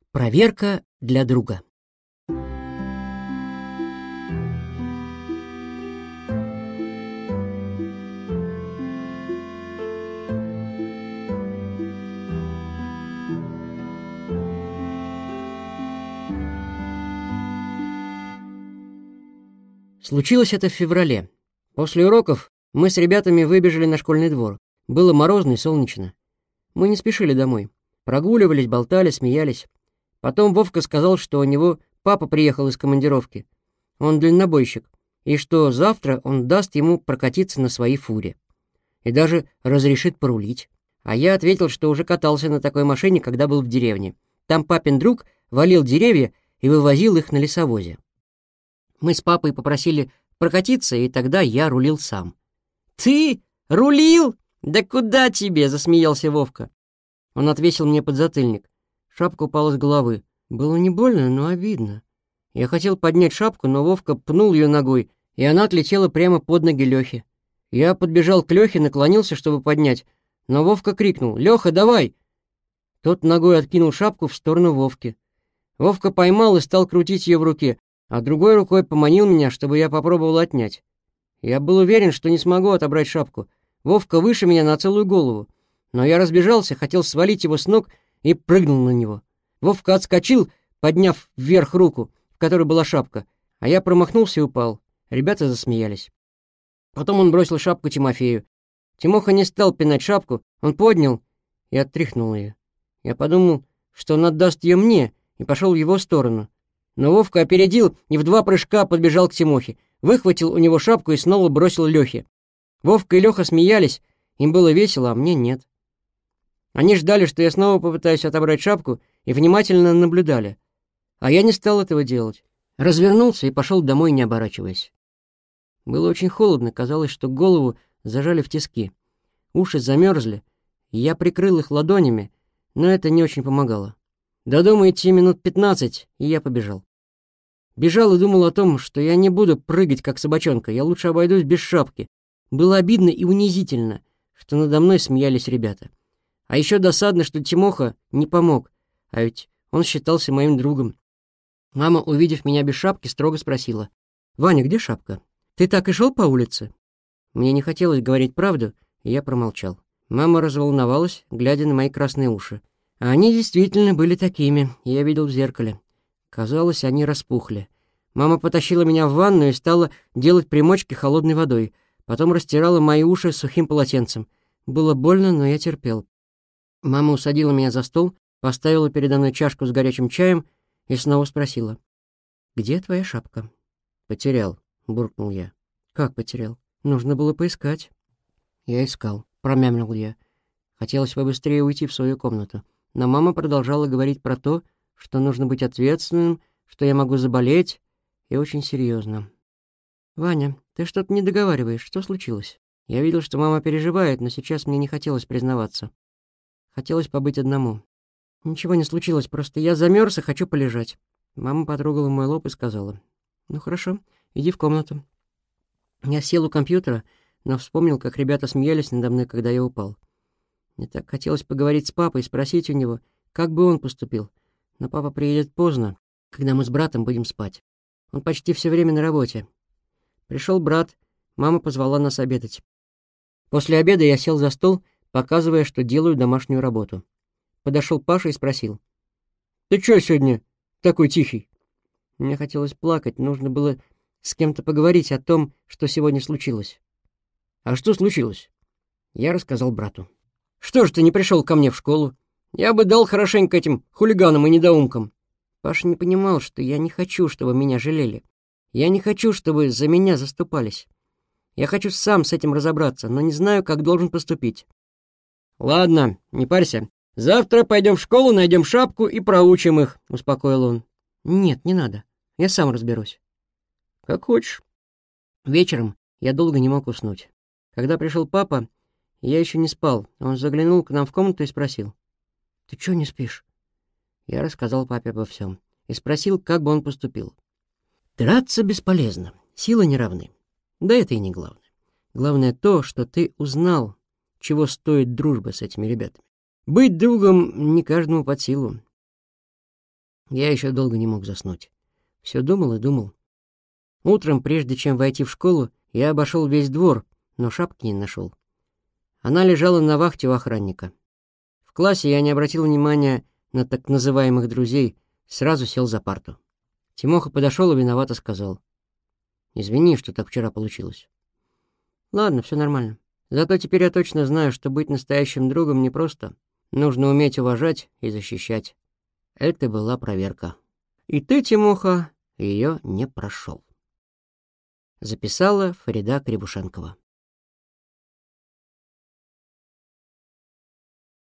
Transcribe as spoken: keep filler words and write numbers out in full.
Проверка для друга. Случилось это в феврале. После уроков мы с ребятами выбежали на школьный двор. Было морозно и солнечно. Мы не спешили домой. Прогуливались, болтали, смеялись. Потом Вовка сказал, что у него папа приехал из командировки. Он дальнобойщик. И что завтра он даст ему прокатиться на своей фуре. И даже разрешит порулить. А я ответил, что уже катался на такой машине, когда был в деревне. Там папин друг валил деревья и вывозил их на лесовозе. Мы с папой попросили прокатиться, и тогда я рулил сам. «Ты рулил? Да куда тебе?» — засмеялся Вовка. Он отвесил мне подзатыльник. Шапка упала с головы. Было не больно, но обидно. Я хотел поднять шапку, но Вовка пнул ее ногой, и она отлетела прямо под ноги Лехи. Я подбежал к Лехе, наклонился, чтобы поднять, но Вовка крикнул: «Леха, давай!» Тот ногой откинул шапку в сторону Вовки. Вовка поймал и стал крутить ее в руке, а другой рукой поманил меня, чтобы я попробовал отнять. Я был уверен, что не смогу отобрать шапку. Вовка выше меня на целую голову. Но я разбежался, хотел свалить его с ног и прыгнул на него. Вовка отскочил, подняв вверх руку, в которой была шапка, а я промахнулся и упал. Ребята засмеялись. Потом он бросил шапку Тимофею. Тимоха не стал пинать шапку, он поднял и оттряхнул ее. Я подумал, что он отдаст ее мне, и пошел в его сторону. Но Вовка опередил и в два прыжка подбежал к Тимохе, выхватил у него шапку и снова бросил Лехе. Вовка и Леха смеялись, им было весело, а мне нет. Они ждали, что я снова попытаюсь отобрать шапку, и внимательно наблюдали. А я не стал этого делать. Развернулся и пошел домой, не оборачиваясь. Было очень холодно, казалось, что голову зажали в тиски. Уши замерзли, и я прикрыл их ладонями, но это не очень помогало. До дома идти минут пятнадцать, и я побежал. Бежал и думал о том, что я не буду прыгать, как собачонка, я лучше обойдусь без шапки. Было обидно и унизительно, что надо мной смеялись ребята. А еще досадно, что Тимоха не помог, а ведь он считался моим другом. Мама, увидев меня без шапки, строго спросила: «Ваня, где шапка? Ты так и шел по улице?» Мне не хотелось говорить правду, и я промолчал. Мама разволновалась, глядя на мои красные уши. А они действительно были такими, я видел в зеркале. Казалось, они распухли. Мама потащила меня в ванную и стала делать примочки холодной водой. Потом растирала мои уши сухим полотенцем. Было больно, но я терпел. Мама усадила меня за стол, поставила передо мной чашку с горячим чаем и снова спросила: «Где твоя шапка?» «Потерял», — буркнул я. «Как потерял? Нужно было поискать». «Я искал», — промямлил я. Хотелось побыстрее уйти в свою комнату. Но мама продолжала говорить про то, что нужно быть ответственным, что я могу заболеть, и очень серьезно. «Ваня, ты что-то не договариваешь. Что случилось?» Я видел, что мама переживает, но сейчас мне не хотелось признаваться. Хотелось побыть одному. «Ничего не случилось, просто я замерз и хочу полежать». Мама потрогала мой лоб и сказала: «Ну хорошо, иди в комнату». Я сел у компьютера, но вспомнил, как ребята смеялись надо мной, когда я упал. Мне так хотелось поговорить с папой и спросить у него, как бы он поступил. Но папа приедет поздно, когда мы с братом будем спать. Он почти все время на работе. Пришел брат, мама позвала нас обедать. После обеда я сел за стол, показывая, что делаю домашнюю работу. Подошел Паша и спросил: «Ты чё сегодня такой тихий?» Мне хотелось плакать, нужно было с кем-то поговорить о том, что сегодня случилось. «А что случилось?» Я рассказал брату. «Что ж ты не пришел ко мне в школу? Я бы дал хорошенько этим хулиганам и недоумкам». Паша не понимал, что я не хочу, чтобы меня жалели. Я не хочу, чтобы за меня заступались. Я хочу сам с этим разобраться, но не знаю, как должен поступить. «Ладно, не парься. Завтра пойдем в школу, найдем шапку и проучим их», — успокоил он. «Нет, не надо. Я сам разберусь». «Как хочешь». Вечером я долго не мог уснуть. Когда пришел папа, я еще не спал. Он заглянул к нам в комнату и спросил: «Ты чего не спишь?» Я рассказал папе обо всем и спросил, как бы он поступил. «Драться бесполезно, силы не равны. Да это и не главное. Главное то, что ты узнал, чего стоит дружба с этими ребятами. Быть другом не каждому под силу. Я еще долго не мог заснуть. Все думал и думал. Утром, прежде чем войти в школу, я обошел весь двор, но шапки не нашел. Она лежала на вахте у охранника. В классе я не обратил внимания на так называемых друзей, сразу сел за парту. Тимоха подошел и виновато сказал: «Извини, что так вчера получилось». «Ладно, все нормально. Зато теперь я точно знаю, что быть настоящим другом непросто. Нужно уметь уважать и защищать». Это была проверка. И ты, Тимоха, ее не прошел. Записала Фарида Кребушенкова.